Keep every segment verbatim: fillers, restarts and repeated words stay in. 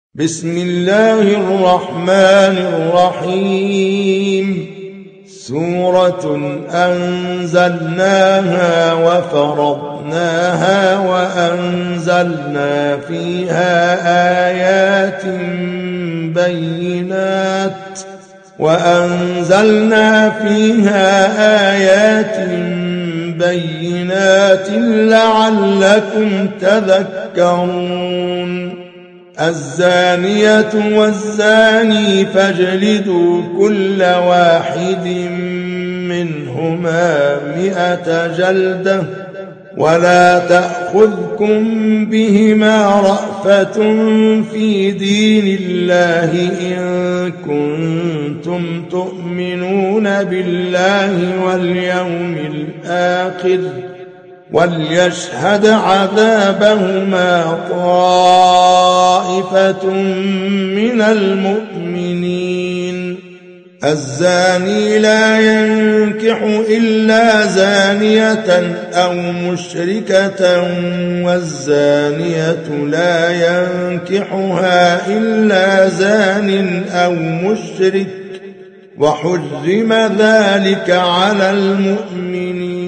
بسم الله الرحمن الرحيم. سورة أنزلناها وفرضناها وأنزلنا فيها آيات بينات وأنزلنا فيها آيات بينات لعلكم تذكرون. الزانية والزاني فاجلدوا كل واحد منهما مئة جلدة ولا تأخذكم بهما رأفة في دين الله إن كنتم تؤمنون بالله واليوم الآخر وليشهد عذابهما طائفة من المؤمنين. الزاني لا ينكح إلا زانية أو مشركة والزانية لا ينكحها إلا زان أو مشرك وحرم ذلك على المؤمنين.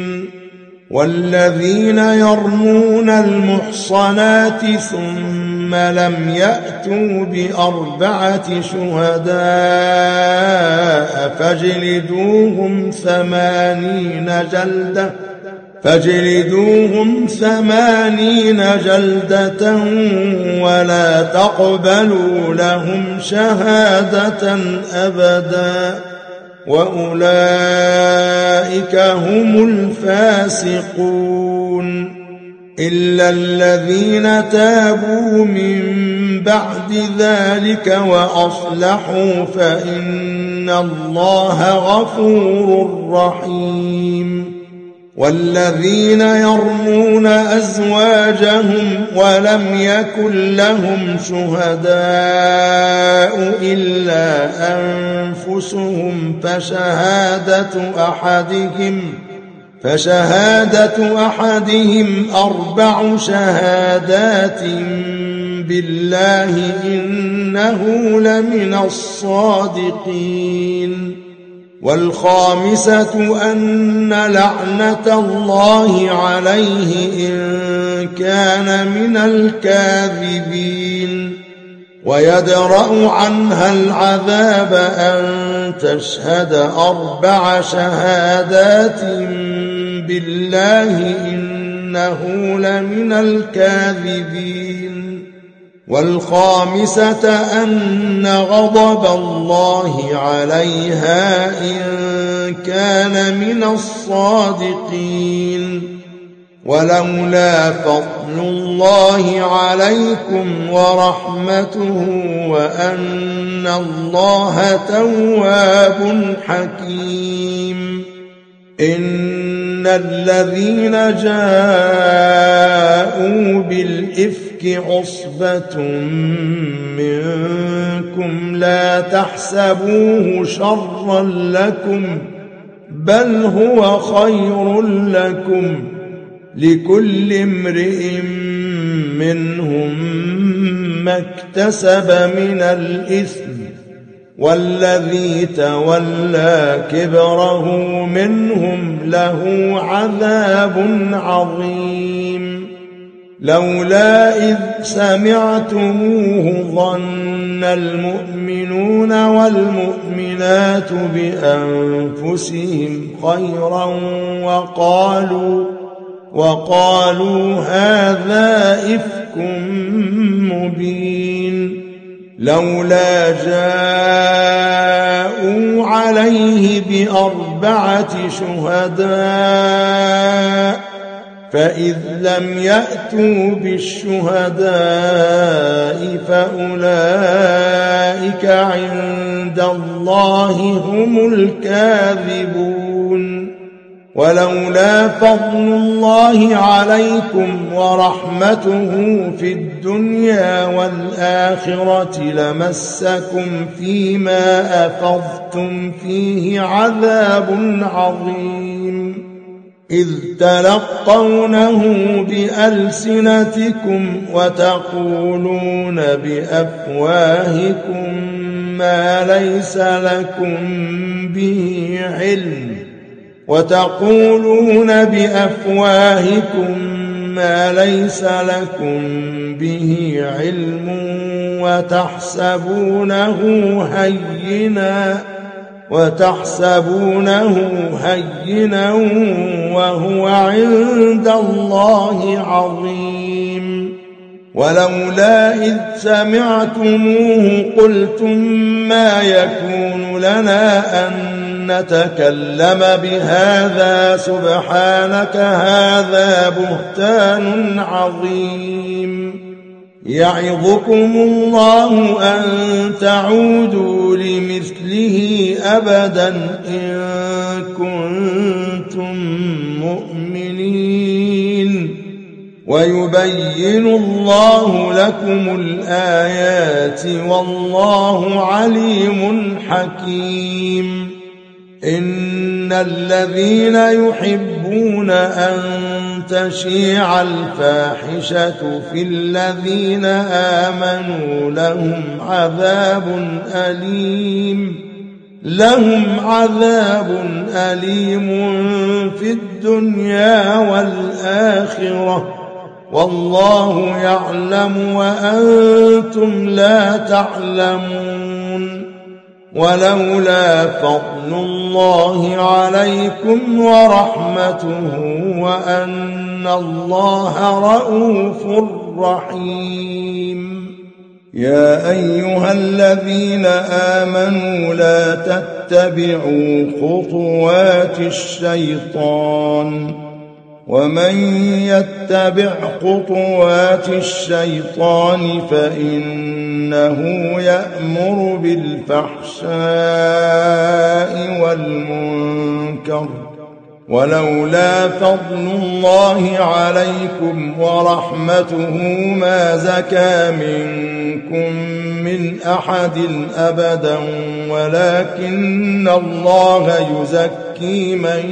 والذين يرمون المحصنات ثم لم يأتوا بأربعة شهداء فاجلدوهم ثمانين جلدة فاجلدوهم ثمانين جلدة ولا تقبلوا لهم شهادة أبدا وأولئك هم الفاسقون. إلا الذين تابوا من بعد ذلك وأصلحوا فإن الله غفور رحيم. والذين يرمون أزواجهم ولم يكن لهم شهداء إلا أنفسهم فشهادة أحدهم فشهادة أحدهم أربع شهادات بالله إنه لمن الصادقين. والخامسة أن لعنة الله عليه إن كان من الكاذبين. ويدرأ عنها العذاب أن تشهد أربع شهادات بالله إنه لمن الكاذبين. والخامسة أن غضب الله عليها إن كان من الصادقين. ولولا فضل الله عليكم ورحمته وأن الله تواب حكيم. إن الذين جاءوا بالإفك عصبة منكم لا تحسبوه شرا لكم بل هو خير لكم لكل امرئ منهم ما اكتسب من الإثم والذي تولى كبره منهم له عذاب عظيم. لولا إذ سمعتموه ظن المؤمنون والمؤمنات بأنفسهم خيرا وقالوا وقالوا هذا إفك مبين. لولا جاءوا عليه بأربعة شهداء فإذ لم يأتوا بالشهداء فأولئك عند الله هم الكاذبون. ولولا فضل الله عليكم ورحمته في الدنيا والآخرة لمسكم فيما أفضتم فيه عذاب عظيم. إذ تلقونه بألسنتكم وتقولون بأفواهكم ما ليس لكم به علم وتقولون بأفواهكم ما ليس لكم به علم وتحسبونه هينا وتحسبونه هينا وهو عند الله عظيم. ولولا إذ سمعتموه قلتم ما يكون لنا أن نتكلم بهذا سبحانك هذا بهتان عظيم. يعظكم الله أن تعودوا لمثله أبدا إن كنتم مؤمنين ويبين الله لكم الآيات والله عليم حكيم. إن الذين يحبون أن تشيع الفاحشة في الذين آمنوا لهم عذاب أليم لهم عذاب أليم في الدنيا والآخرة والله يعلم وأنتم لا تعلمون. ولولا فضل الله عليكم ورحمته وأن الله رءوف رحيم. يا أيها الذين آمنوا لا تتبعوا خطوات الشيطان ومن يتبع خطوات الشيطان فإنه يأمر بالفحشاء والمنكر. ولولا فضل الله عليكم ورحمته ما زكى منكم من أحد أبدا ولكن الله يزكي من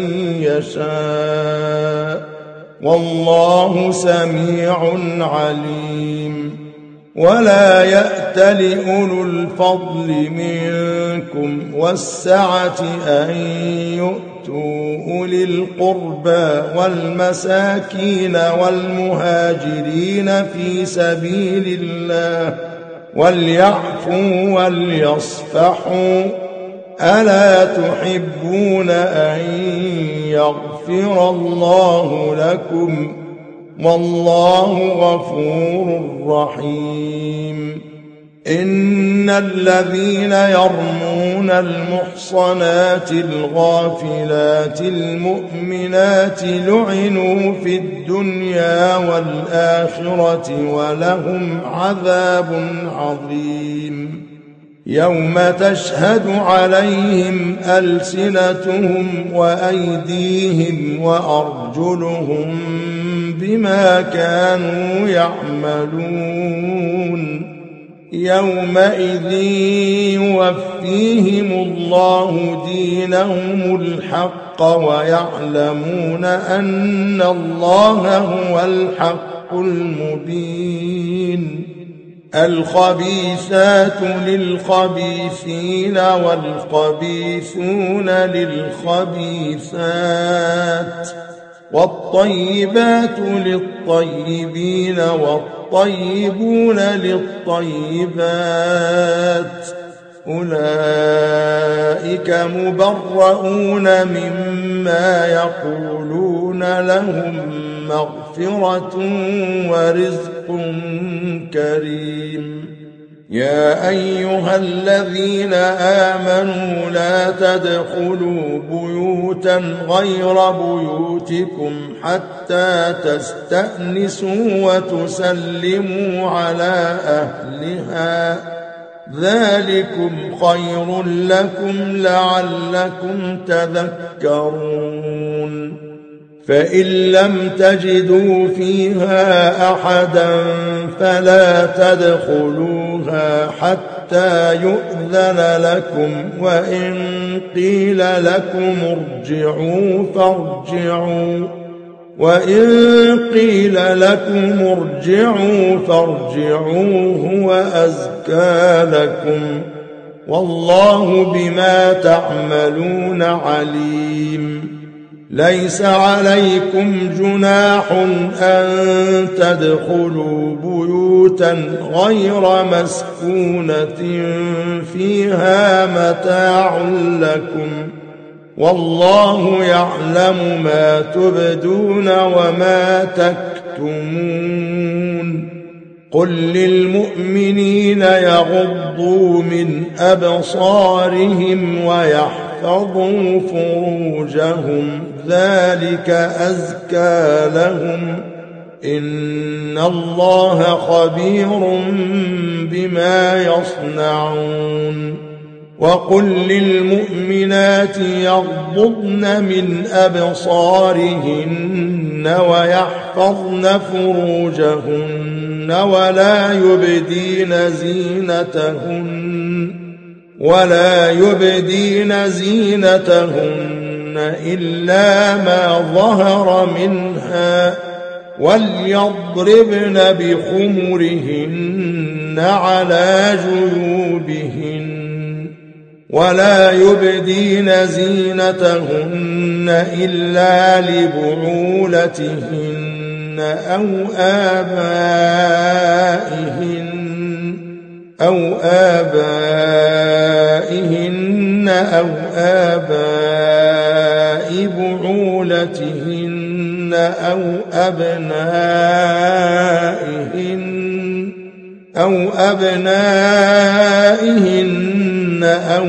يشاء والله سميع عليم. ولا يأت لأولو الفضل منكم والسعة أن يؤتوا أولي القربى والمساكين والمهاجرين في سبيل الله وليعفوا وليصفحوا ألا تحبون أن يغفر الله لكم والله غفور رحيم. إن الذين يرمون المحصنات الغافلات المؤمنات لعنوا في الدنيا والآخرة ولهم عذاب عظيم. يوم تشهد عليهم ألسنتهم وأيديهم وأرجلهم بما كانوا يعملون. يومئذ يوفيهم الله دينهم الحق ويعلمون أن الله هو الحق المبين. الخبيثات للخبيثين والخبيثون للخبيثات والطيبات للطيبين والطيبون للطيبات أولئك مبرؤون مما يقولون لهم مغفرة ورزق كريم. يا أيها الذين آمنوا لا تدخلوا بيوتا غير بيوتكم حتى تستأنسوا وتسلموا على أهلها ذلكم خير لكم لعلكم تذكرون. فإن لم تجدوا فيها أحدا فلا تدخلوها حتى يؤذن لكم، وإن قيل لكم ارجعوا فارجعوا وإن قيل لكم ارجعوا فارجعوا هو أزكى لكم، والله بما تعملون عليم. ليس عليكم جناح أن تدخلوا بيوتا غير مسكونة فيها متاع لكم، والله يعلم ما تبدون وما تكتمون. قل للمؤمنين يغضوا من أبصارهم ويحفظوا فروجهم، ذلك أزكى لهم، إن الله خبير بما يصنعون. وقل للمؤمنات يغضضن من أبصارهن ويحفظن فروجهن ولا يبدين زينتهن ولا يبدين زينتهن إلا ما ظهر منها، وليضربن بخمرهن على جيوبهن، ولا يبدين زينتهن إلا لبعولتهن أو آبائهن أو آبائهن أو آباء بعولتهن أو أبنائهن أو أبنائهن أو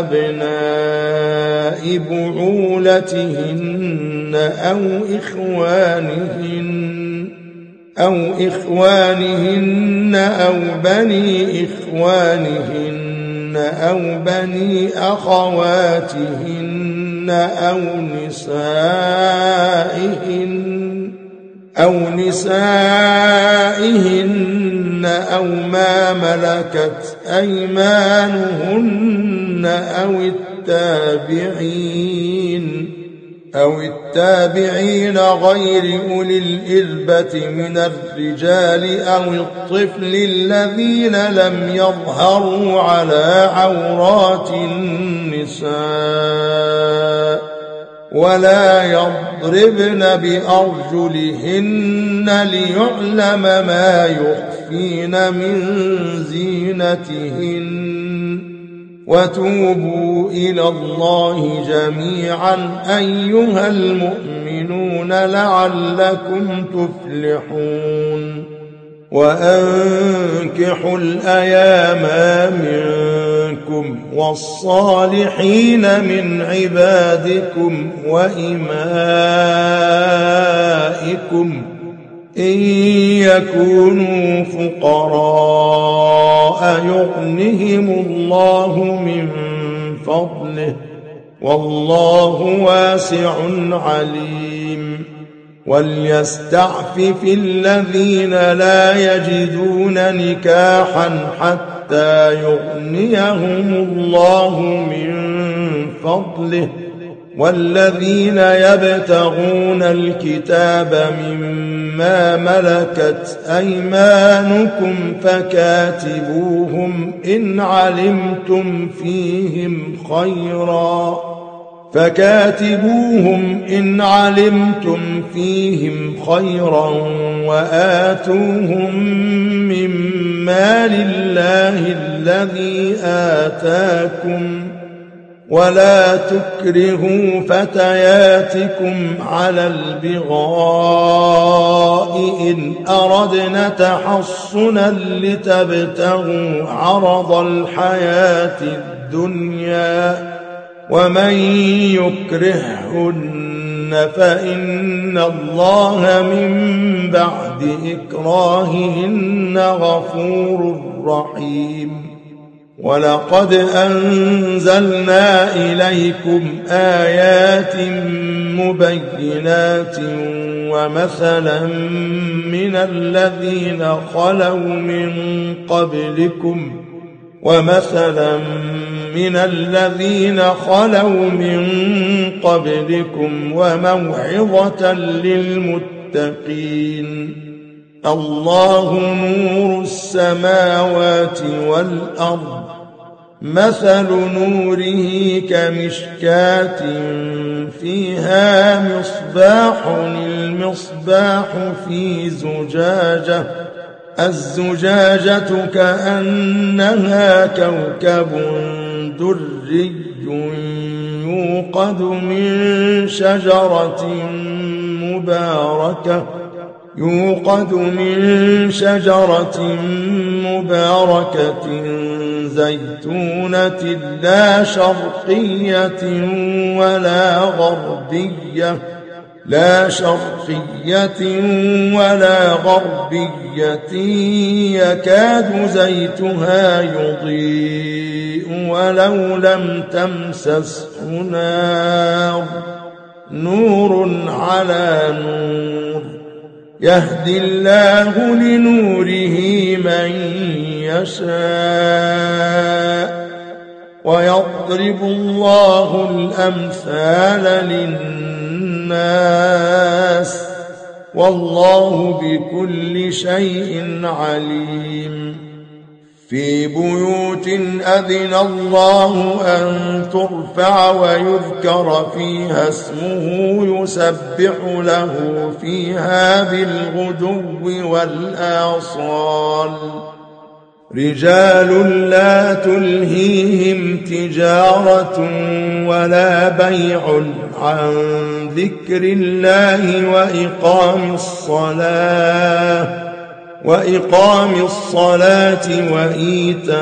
أبناء بعولتهن أو إخوانهن أو إخوانهن أو بني إخوانهن أو بني أخواتهن أو نسائهن أو نسائهن أو ما ملكت أيمانهن أو التابعين أو التابعين غير أولي الإربة من الرجال أو الطفل الذين لم يظهروا على عورات النساء، ولا يضربن بأرجلهن ليعلم ما يخفين من زينتهن. وتوبوا إلى الله جميعا أيها المؤمنون لعلكم تفلحون. وأنكحوا الأيام منكم والصالحين من عبادكم وإمائكم إن يكونوا فقراء يغنهم الله من فضله، والله واسع عليم. وليستعفف الذين لا يجدون نكاحا حتى يغنيهم الله من فضله، والذين يبتغون الكتاب مما ملكت أيمانكم فكاتبوهم إن علمتم فيهم خيرا فكاتبوهم إن علمتم فيهم خيرا وآتوهم مما لله الذي آتاكم، ولا تكرهوا فتياتكم على البغاء إن أردنا تحصنا لتبتغوا عرض الحياة الدنيا، ومن يكرههن فإن الله من بعد إكراههن غفور رحيم. ولقد أنزلنا إليكم آيات مبينات ومثلا من الذين خلوا من قبلكم ومثلا من الذين خلوا من قبلكم وموعظة للمتقين. الله نور السماوات والأرض، مثل نوره كمشكاة فيها مصباح، المصباح في زجاجة، الزجاجة كأنها كوكب دري يوقد من شجرة مباركة يوقد من شجرة مباركة زيتونة لا شرقية ولا غربية لا شرقية ولا غربية يكاد زيتها يضيء ولو لم تمسسه نار، نور على نور، يهدي الله لنوره من يشاء ويضرب الله الأمثال للناس والله بكل شيء عليم. في بيوت أذن الله أن ترفع ويذكر فيها اسمه يسبح له فيها بالغدو والآصال، رجال لا تلهيهم تجارة ولا بيع عن ذكر الله وإقام الصلاة وإقام الصلاة وإيتاء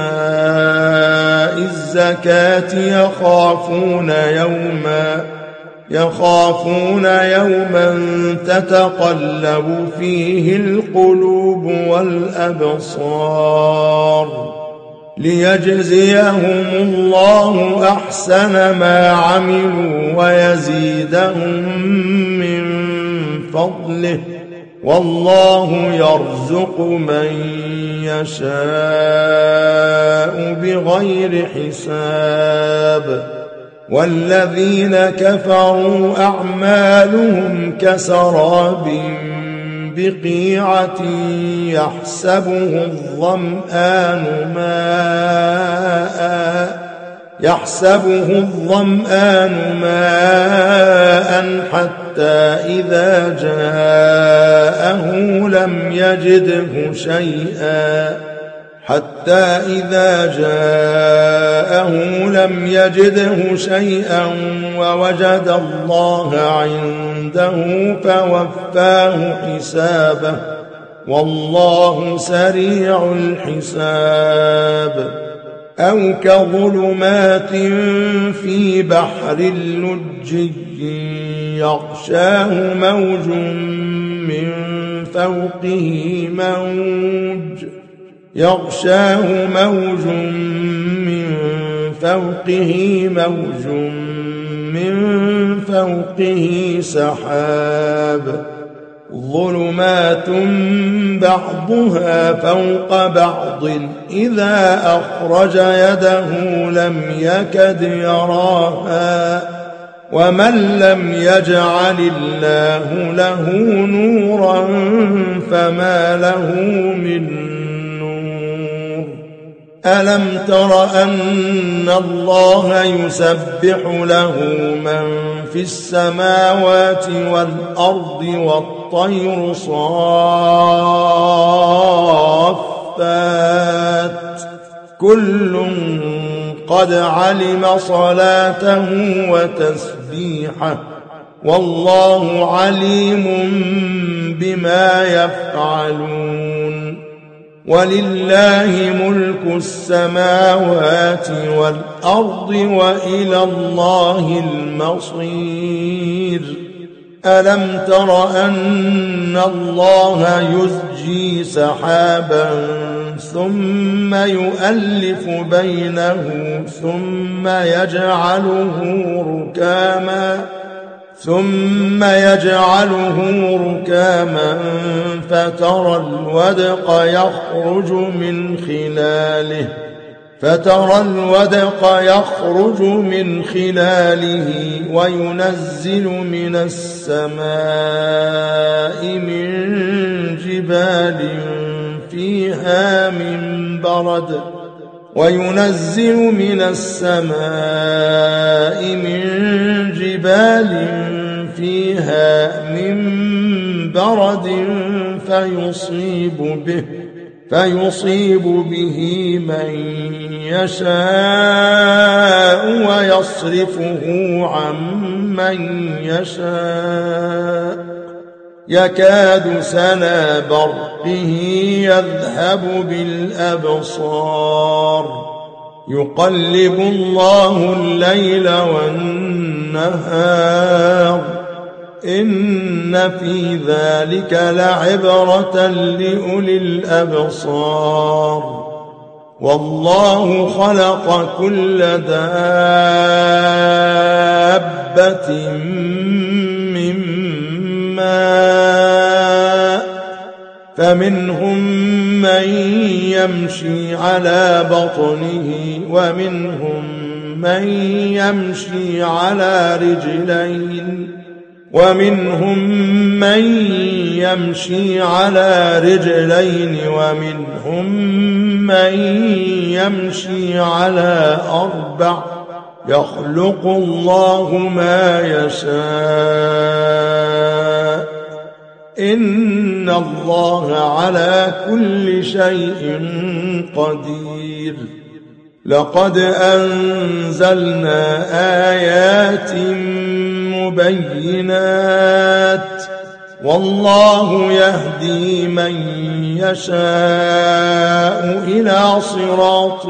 الزكاة يخافون يوما يخافون يوما تتقلب فيه القلوب والأبصار، ليجزيهم الله أحسن ما عملوا ويزيدهم من فضله، والله يرزق من يشاء بغير حساب. والذين كفروا أعمالهم كسراب بقيعة يحسبه الظمآن ماء يحسبه الظمآن ماء حتى إذا جاءه لم يجده شيئا حتى إذا جاءه لم يجده شيئا ووجد الله عنده فوفاه حسابه، والله سريع الحساب. أو كظلمات في بحر لجي يغشاه موج من فوقه موج يغشاه موج من فوقه موج من فوقه سحاب، ظلمات بعضها فوق بعض إذا أخرج يده لم يكد يراها، ومن لم يجعل الله له نورا فما له من ألم تر أن الله يسبح له من في السماوات والأرض والطير صافات كل قد علم صلاته وتسبيحه والله عليم بما يفعلون. ولله ملك السماوات والأرض وإلى الله المصير. ألم تر أن الله يزجي سحابا ثم يؤلف بينه ثم يجعله ركاما ثم يجعله ركاما فترى الودق يخرج من خلاله فترى الودق يخرج من خلاله وينزل من السماء من جبال فيها من برد وينزل من السماء من جبال فيها من برد فيصيب به فيصيب به من يشاء ويصرفه عن من يشاء يكاد سنا برقه يذهب بالأبصار يقلب الله الليل والنهار إن في ذلك لعبرة لأولي الأبصار والله خلق كل دابة من ماء فمنهم من يمشي على بطنه ومنهم من يمشي على رجلين ومنهم من يمشي على رجلين ومنهم من يمشي على أربع يخلق الله ما يشاء إن الله على كل شيء قدير لقد أنزلنا آيات مبينات والله يهدي من يشاء إلى صراط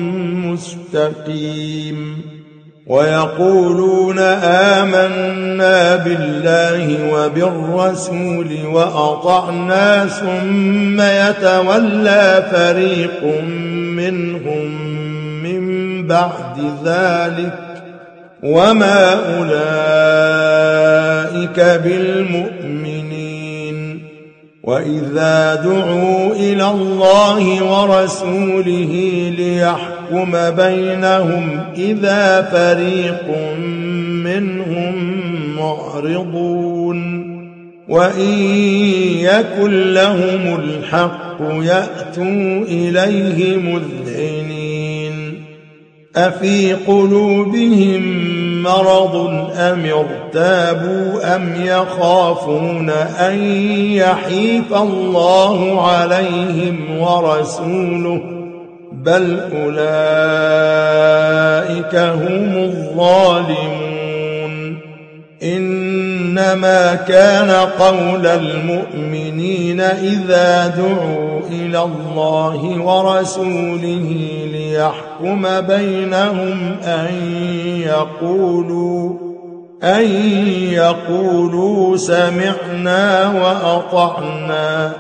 مستقيم ويقولون آمنا بالله وبالرسول وأطعنا ثم يتولى فريق منهم من بعد ذلك وما أولئك بالمؤمنين وإذا دعوا إلى الله ورسوله ليحكم بينهم إذا فريق منهم معرضون وإن يكن لهم الحق يأتوا إليه مذعنين أفي قلوبهم مرض أم ارتابوا أم يخافون أن يحيف الله عليهم ورسوله بل أولئك هم الظالمون إنما كان قول المؤمنين إذا دعوا إلى الله ورسوله ليحكم بينهم أن يقولوا أن يقولوا سمعنا وأطعنا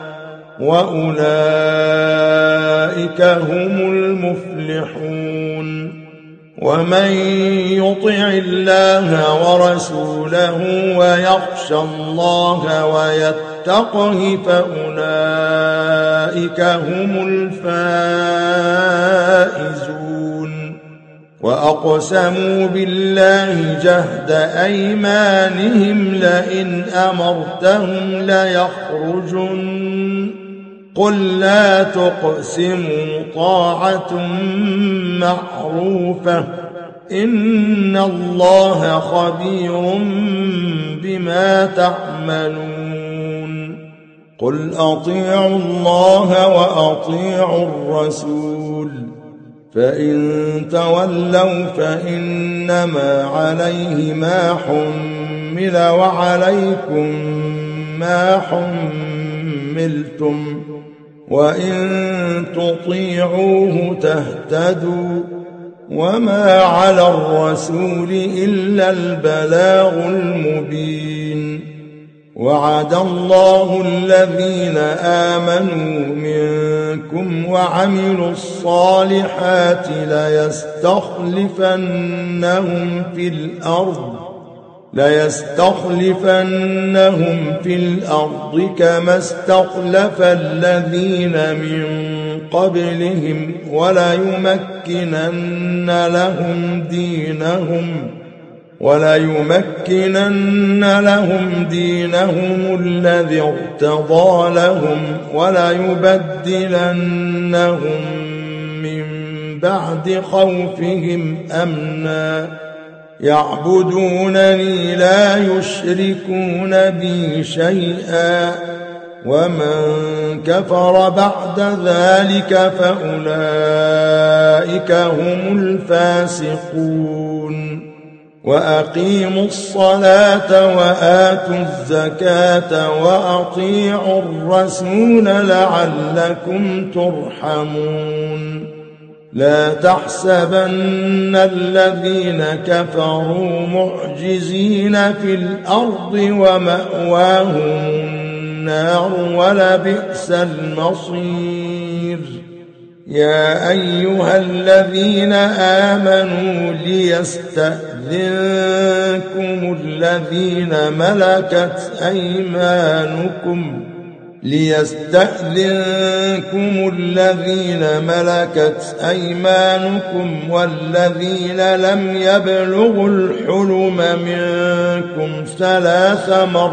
وأولئك هم المفلحون ومن يطع الله ورسوله ويخشى الله ويتقه فأولئك هم الفائزون وأقسموا بالله جهد أيمانهم لئن أمرتهم ليخرجن قل لا تقسموا طاعة معروفة إن الله خبير بما تعملون قل أطيعوا الله وأطيعوا الرسول فإن تولوا فإنما عليه ما حمل وعليكم ما حملتم وإن تطيعوه تهتدوا وما على الرسول إلا البلاغ المبين وعد الله الذين آمنوا منكم وعملوا الصالحات ليستخلفنهم في الأرض ليستخلفنهم في الأرض كما استخلف الذين من قبلهم وليمكنن لهم دينهم وليمكنن لهم دينهم الذي ارتضى لهم وليبدلنهم من بعد خوفهم أمنا يعبدونني لا يشركون بي شيئا ومن كفر بعد ذلك فأولئك هم الفاسقون وأقيموا الصلاة وآتوا الزكاة وأطيعوا الرسول لعلكم ترحمون لا تحسبن الذين كفروا معجزين في الأرض ومأواهم النار ولبئس المصير يا أيها الذين آمنوا ليستأذنكم الذين ملكت أيمانكم ليستأذنكم الذين ملكت أيمانكم والذين لم يبلغوا الحلم منكم ثلاث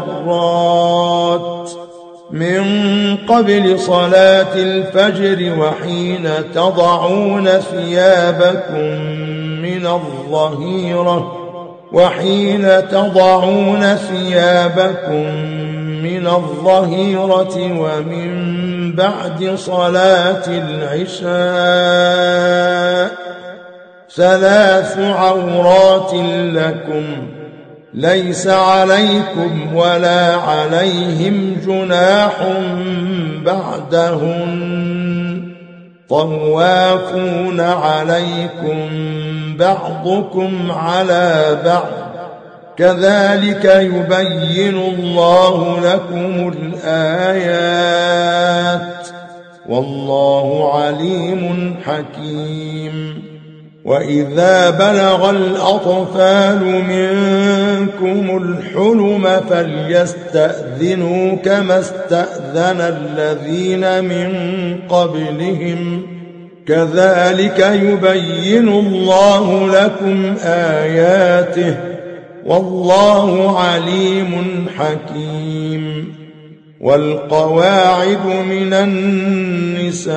مرات من قبل صلاة الفجر وحين تضعون ثيابكم من الظهيرة وحين تضعون ثيابكم من الظهيرة ومن بعد صلاة العشاء ثلاث عورات لكم ليس عليكم ولا عليهم جناح بعدهن طوافون عليكم بعضكم على بعض كذلك يبين الله لكم الآيات والله عليم حكيم وإذا بلغ الأطفال منكم الحلم فليستأذنوا كما استأذن الذين من قبلهم كذلك يبين الله لكم آياته والله عليم حكيم والقواعد من النساء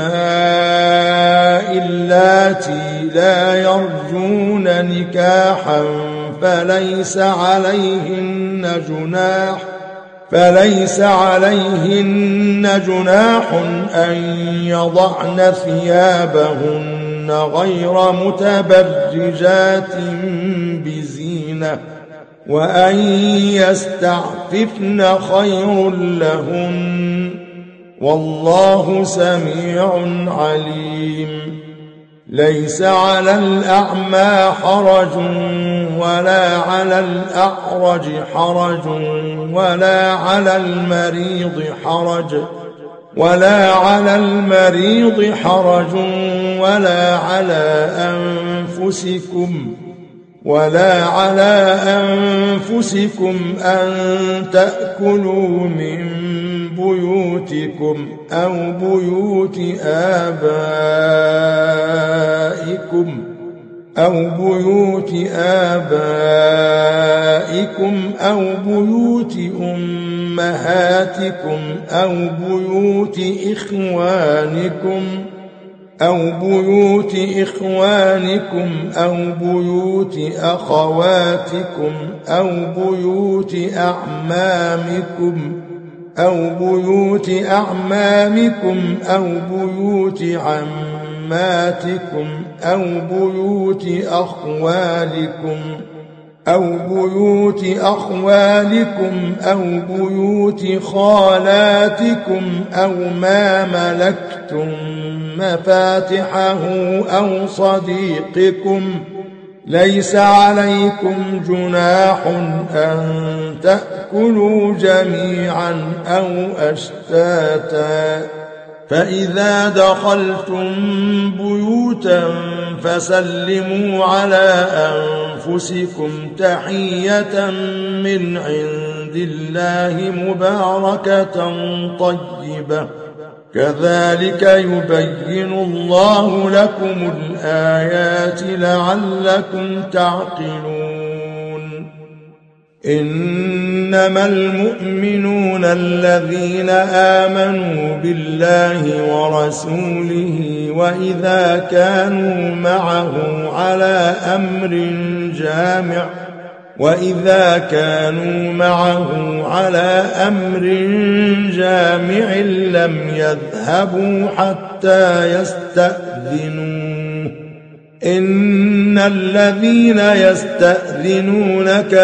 اللاتي لا يرجون نكاحا فليس عليهن جناح فليس عليهن جناح أن يضعن ثيابهن غير متبرجات بزينة وأن يستعففن خير لهن والله سميع عليم ليس على الأعمى حرج ولا على الأعرج حرج ولا على المريض حرج ولا على المريض حرج ولا على أنفسكم ولا على أنفسكم أن تأكلوا من بيوتكم أو بيوت آبائكم أو بيوت آبائكم أو بيوت أمهاتكم أو بيوت إخوانكم أو بيوت إخوانكم أو بيوت أخواتكم أو بيوت أعمامكم أو بيوت أعمامكم أو بيوت عماتكم أو بيوت أخوالكم أو بيوت أخوالكم أو بيوت خالاتكم أو ما ملكتم مفاتحه أو صديقكم ليس عليكم جناح أن تأكلوا جميعا أو أشتاتا فإذا دخلتم بيوتا فسلموا على أنفسكم تحية من عند الله مباركة طيبة كذلك يبين الله لكم الآيات لعلكم تعقلون إنما المؤمنون الذين آمنوا بالله ورسوله وإذا كانوا معه على أمر جامع وإذا كانوا معه على أمر جامع لم يذهبوا حتى يستأذنوه إن الذين يستأذنونك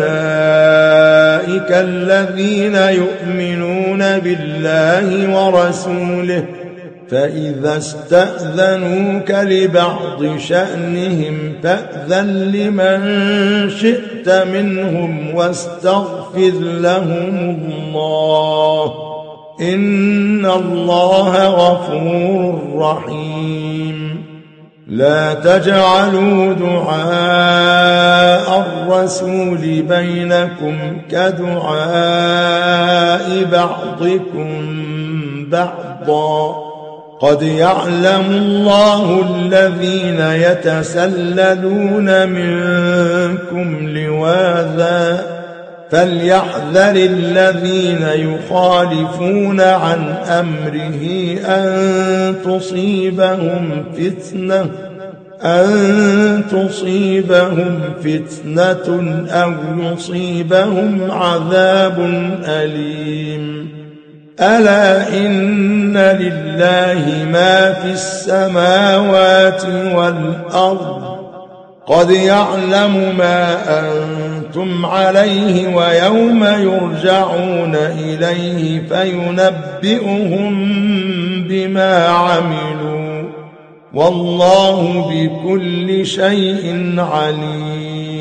أولئك الذين يؤمنون بالله ورسوله فإذا استأذنوك لبعض شأنهم فأذن لمن شئت منهم واستغفر لهم الله إن الله غفور رحيم لا تجعلوا دعاء الرسول بينكم كدعاء بعضكم بعضا قد يعلم الله الذين يتسللون منكم لواذا فليحذر الذين يخالفون عن أمره أن تصيبهم فتنة أن تصيبهم فتنة أو يصيبهم عذاب أليم ألا إن لله ما في السماوات والأرض قد يعلم ما أنتم عليه ويوم يرجعون إليه فينبئهم بما عملوا والله بكل شيء عليم